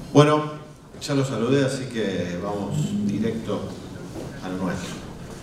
Bueno, ya lo saludé, así que vamos directo al nuestro.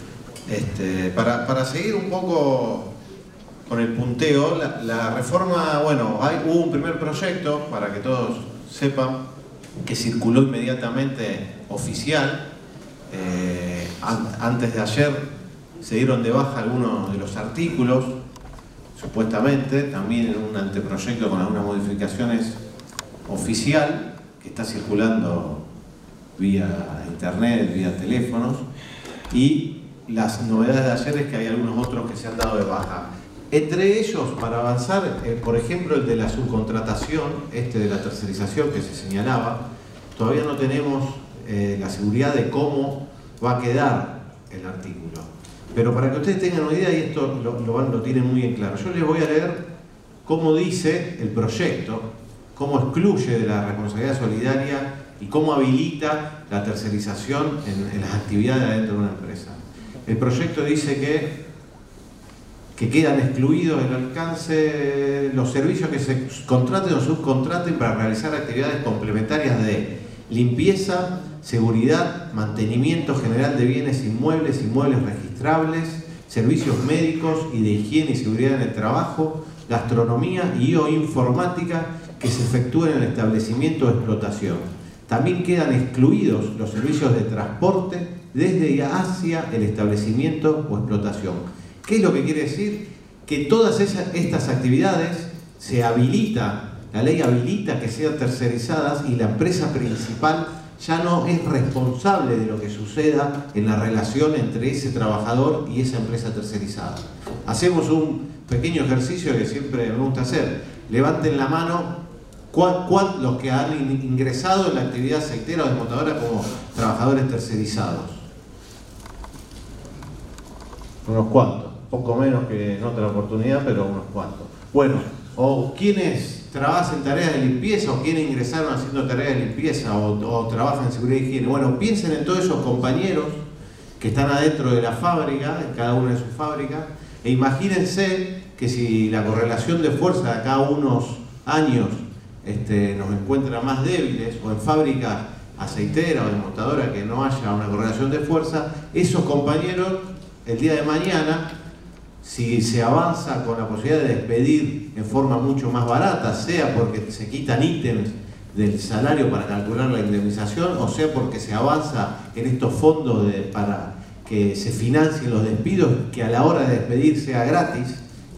Para seguir un poco con el punteo, la reforma, bueno, hubo un primer proyecto, para que todos sepan, que circuló inmediatamente oficial. Antes de ayer se dieron de baja algunos de los artículos, supuestamente, también en un anteproyecto con algunas modificaciones oficial, que está circulando vía internet, vía teléfonos, y las novedades de ayer es que hay algunos otros que se han dado de baja. Entre ellos, para avanzar, por ejemplo, el de la subcontratación, de la tercerización que se señalaba, todavía no tenemos la seguridad de cómo va a quedar el artículo. Pero para que ustedes tengan una idea, y esto lo tienen muy en claro, yo les voy a leer cómo dice el proyecto, cómo excluye de la responsabilidad solidaria y cómo habilita la tercerización en las actividades dentro de una empresa. El proyecto dice que quedan excluidos del alcance los servicios que se contraten o subcontraten para realizar actividades complementarias de limpieza, seguridad, mantenimiento general de bienes inmuebles, inmuebles registrables, servicios médicos y de higiene y seguridad en el trabajo, gastronomía y o informática que se efectúen en el establecimiento o explotación. También quedan excluidos los servicios de transporte desde y hacia el establecimiento o explotación. ¿Qué es lo que quiere decir? Que todas estas actividades se habilita, la ley habilita que sean tercerizadas y la empresa principal ya no es responsable de lo que suceda en la relación entre ese trabajador y esa empresa tercerizada. Hacemos un pequeño ejercicio que siempre me gusta hacer. Levanten la mano los que han ingresado en la actividad aceitera o desmontadora como trabajadores tercerizados. Unos cuantos, poco menos que en otra oportunidad, pero unos cuantos. Bueno, o quienes trabajan en tareas de limpieza, o quienes ingresaron haciendo tareas de limpieza, o trabajan en seguridad y higiene. Bueno, piensen en todos esos compañeros que están adentro de la fábrica, en cada una de sus fábricas, e imagínense que si la correlación de fuerza de acá a unos años nos encuentra más débiles, o en fábricas aceiteras o desmontadoras que no haya una correlación de fuerza, esos compañeros, el día de mañana, si se avanza con la posibilidad de despedir en forma mucho más barata, sea porque se quitan ítems del salario para calcular la indemnización, o sea porque se avanza en estos fondos para que se financien los despidos, que a la hora de despedir sea gratis.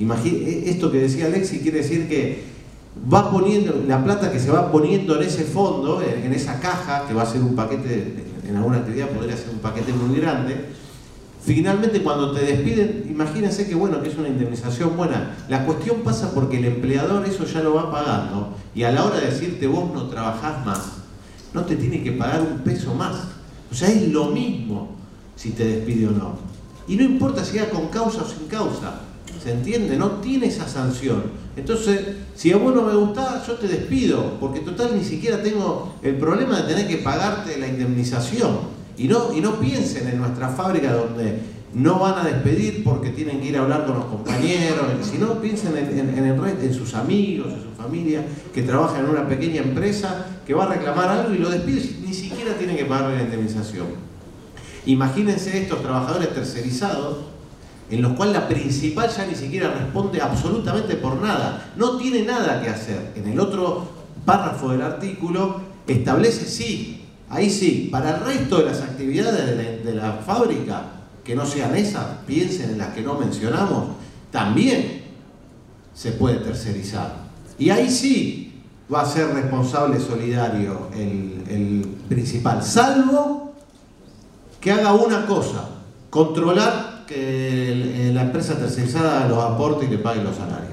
Esto que decía Alexis quiere decir que va poniendo la plata que se va poniendo en ese fondo, en esa caja, que va a ser un paquete, en alguna actividad podría ser un paquete muy grande. Finalmente, cuando te despiden, imagínense que bueno, que es una indemnización buena. La cuestión pasa porque el empleador eso ya lo va pagando, y a la hora de decirte vos no trabajás más, no te tiene que pagar un peso más. O sea, es lo mismo si te despide o no. Y no importa si era con causa o sin causa, ¿se entiende? No tiene esa sanción. Entonces, si a vos no me gustás, yo te despido, porque total ni siquiera tengo el problema de tener que pagarte la indemnización. Y no piensen en nuestra fábrica donde no van a despedir porque tienen que ir a hablar con los compañeros, sino piensen en sus amigos, en su familia, que trabajan en una pequeña empresa, que va a reclamar algo y lo despide, ni siquiera tienen que pagar la indemnización. Imagínense estos trabajadores tercerizados, en los cuales la principal ya ni siquiera responde absolutamente por nada, no tiene nada que hacer. En el otro párrafo del artículo establece sí, ahí sí, para el resto de las actividades de la fábrica, que no sean esas, piensen en las que no mencionamos, también se puede tercerizar. Y ahí sí va a ser responsable solidario el principal, salvo que haga una cosa: controlar que la empresa tercerizada los aporte y le pague los salarios.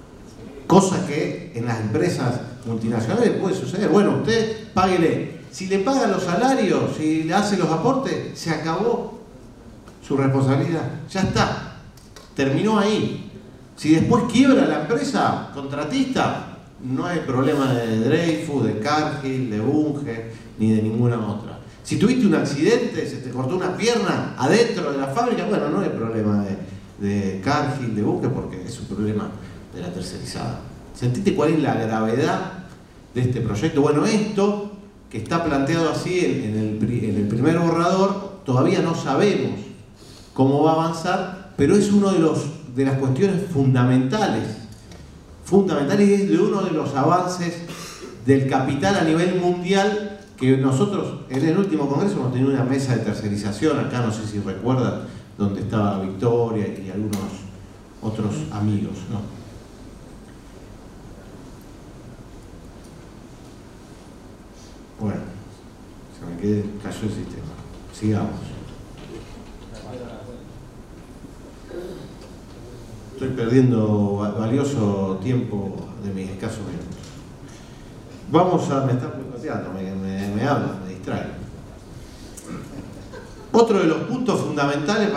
Cosa que en las empresas multinacionales puede suceder. Bueno, usted páguele. Si le pagan los salarios, si le hace los aportes, se acabó su responsabilidad. Ya está. Terminó ahí. Si después quiebra la empresa contratista, no hay problema de Dreyfus, de Cargill, de Bunge, ni de ninguna otra. Si tuviste un accidente, se te cortó una pierna adentro de la fábrica, bueno, no hay problema de Cargill, de Bunge, porque es un problema de la tercerizada. ¿Sentiste cuál es la gravedad de este proyecto? Bueno, esto que está planteado así en el primer borrador, todavía no sabemos cómo va a avanzar, pero es uno de las cuestiones fundamentales y es de uno de los avances del capital a nivel mundial, que nosotros en el último congreso hemos tenido una mesa de tercerización, acá no sé si recuerdan, donde estaba Victoria y algunos otros amigos, ¿no? Bueno, se me cayó el sistema. Sigamos. Estoy perdiendo valioso tiempo de mis escasos minutos. Vamos a... Me están boicoteando, me hablan, me distraen. Otro de los puntos fundamentales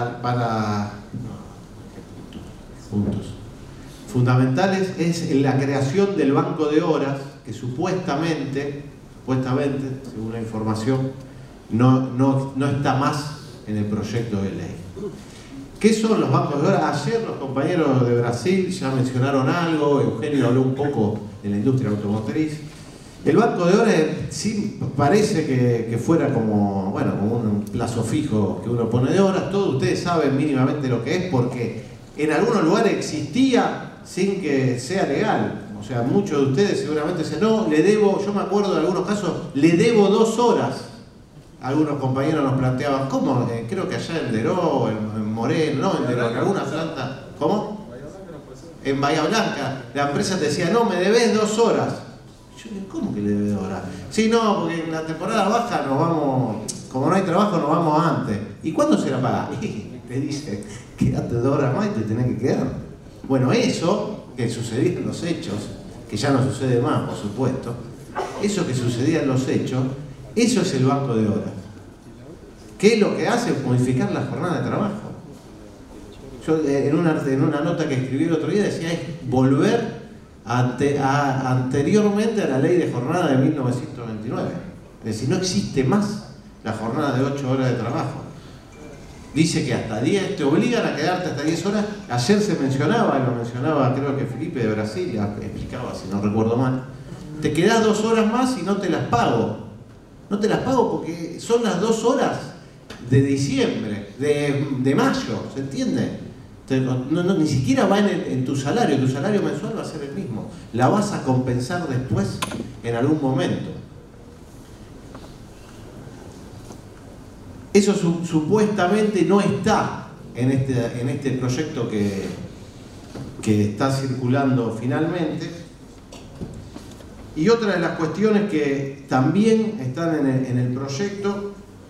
fundamentales es la creación del banco de horas, que supuestamente, según la información, no está más en el proyecto de ley. ¿Qué son los bancos de horas? Ayer los compañeros de Brasil ya mencionaron algo, Eugenio habló un poco de la industria automotriz. El banco de horas sí parece que fuera como un plazo fijo que uno pone de horas. Todos ustedes saben mínimamente lo que es, porque en algunos lugares existía sin que sea legal. O sea, muchos de ustedes seguramente dicen, no, le debo, yo me acuerdo de algunos casos, le debo 2 horas. Algunos compañeros nos planteaban, ¿cómo? Creo que allá en Deró, en Moreno, no, en Deró, en alguna planta. ¿Cómo? En Bahía Blanca. La empresa te decía, no, me debes 2 horas. Yo digo, ¿cómo que le debes 2 horas? Sí, no, porque en la temporada baja nos vamos, como no hay trabajo, nos vamos antes. ¿Y cuándo se la paga? Y te dice, quédate 2 horas más y te tenés que quedar. Bueno, eso que sucedía en los hechos, que ya no sucede más, por supuesto, eso que sucedía en los hechos, eso es el banco de horas. ¿Qué es lo que hace? Modificar la jornada de trabajo. Yo en una nota que escribí el otro día decía, es volver anteriormente a la ley de jornada de 1929. Es decir, no existe más la jornada de 8 horas de trabajo. Dice que hasta 10, te obligan a quedarte hasta 10 horas. Ayer se mencionaba, lo mencionaba creo que Felipe de Brasil, explicaba si no recuerdo mal. Te quedás 2 horas más y no te las pago. No te las pago porque son las 2 horas de diciembre, de mayo, ¿se entiende? Ni siquiera va en tu salario mensual va a ser el mismo. La vas a compensar después en algún momento. Eso supuestamente no está en este proyecto que está circulando finalmente. Y otra de las cuestiones que también están en el proyecto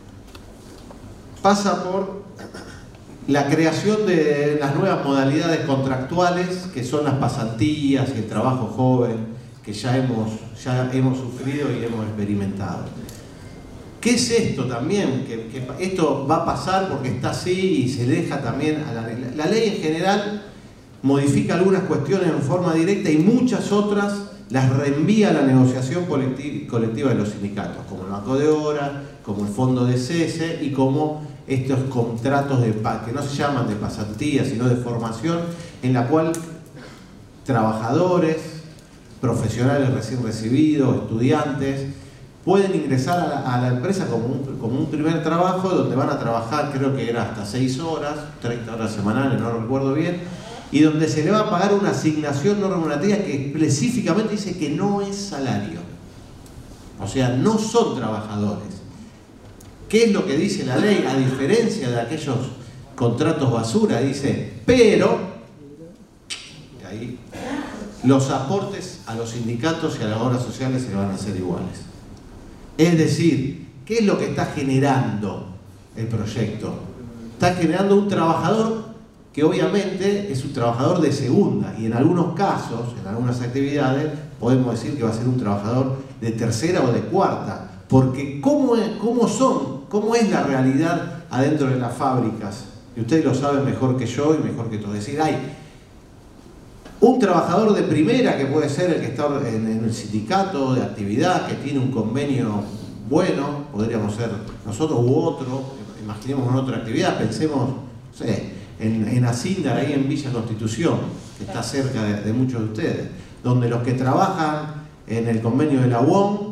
pasa por la creación de las nuevas modalidades contractuales, que son las pasantías y el trabajo joven, que ya hemos sufrido y hemos experimentado. ¿Qué es esto también? Que esto va a pasar porque está así y se deja también a la ley. La ley en general modifica algunas cuestiones en forma directa y muchas otras las reenvía a la negociación colectiva de los sindicatos, como el banco de horas, como el fondo de cese y como estos contratos que no se llaman de pasantía, sino de formación, en la cual trabajadores, profesionales recién recibidos, estudiantes, pueden ingresar a la empresa como un primer trabajo, donde van a trabajar, creo que era hasta 6 horas, 30 horas semanales, no recuerdo bien, y donde se le va a pagar una asignación no remunerativa que específicamente dice que no es salario. O sea, no son trabajadores. ¿Qué es lo que dice la ley? A diferencia de aquellos contratos basura, dice, pero, y ahí, los aportes a los sindicatos y a las obras sociales se van a hacer iguales. Es decir, ¿qué es lo que está generando el proyecto? Está generando un trabajador que obviamente es un trabajador de segunda y en algunos casos, en algunas actividades, podemos decir que va a ser un trabajador de tercera o de cuarta, porque ¿cómo es la realidad adentro de las fábricas? Y ustedes lo saben mejor que yo y mejor que todos. Es decir, hay un trabajador de primera que puede ser el que está en el sindicato de actividad, que tiene un convenio bueno, podríamos ser nosotros u otro, imaginemos en otra actividad, pensemos, no sé, en Acíndar, ahí en Villa Constitución, que está cerca de muchos de ustedes, donde los que trabajan en el convenio de la UOM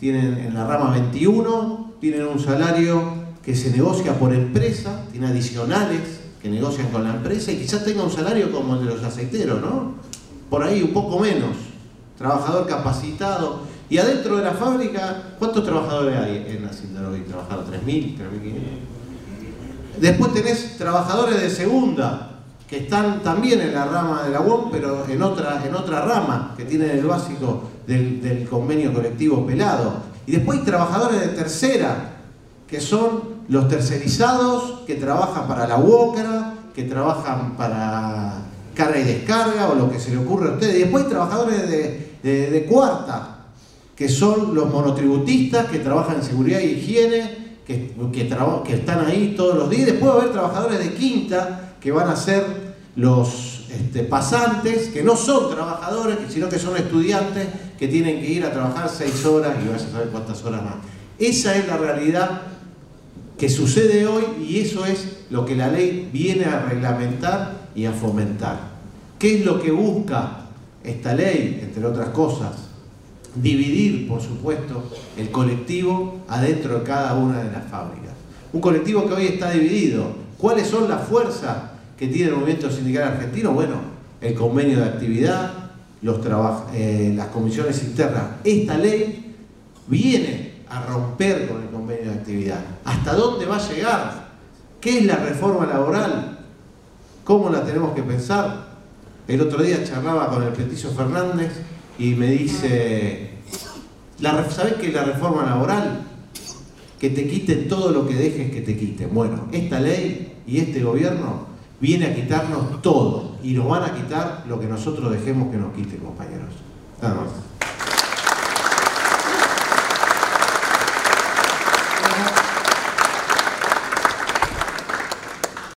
tienen en la rama 21, tienen un salario que se negocia por empresa, tiene adicionales que negocian con la empresa y quizás tenga un salario como el de los aceiteros, ¿no? Por ahí un poco menos, trabajador capacitado. Y adentro de la fábrica, ¿cuántos trabajadores hay en Hacienda hoy? ¿Trabajaron 3.000, 3.500? Después tenés trabajadores de segunda, que están también en la rama de la UOM, pero en otra rama, que tienen el básico del convenio colectivo pelado. Y después hay trabajadores de tercera, que son los tercerizados, que trabajan para la UOCRA, que trabajan para carga y descarga, o lo que se le ocurre a ustedes. Y después hay trabajadores de cuarta, que son los monotributistas, que trabajan en seguridad y higiene, que están ahí todos los días. Después va a haber trabajadores de quinta, que van a ser los pasantes, que no son trabajadores, sino que son estudiantes que tienen que ir a trabajar 6 horas y vas a saber cuántas horas más. Esa es la realidad que sucede hoy y eso es lo que la ley viene a reglamentar y a fomentar. ¿Qué es lo que busca esta ley? Entre otras cosas, dividir, por supuesto, el colectivo adentro de cada una de las fábricas. Un colectivo que hoy está dividido. ¿Cuáles son las fuerzas que tiene el movimiento sindical argentino? Bueno, el convenio de actividad, las comisiones internas. Esta ley viene a romper con el convenio de actividad. ¿Hasta dónde va a llegar? ¿Qué es la reforma laboral? ¿Cómo la tenemos que pensar? El otro día charlaba con el Petizo Fernández y me dice, ¿sabés qué es la reforma laboral? Que te quiten todo lo que dejes que te quiten. Bueno, esta ley y este gobierno viene a quitarnos todo y nos van a quitar lo que nosotros dejemos que nos quiten, compañeros. Nada más.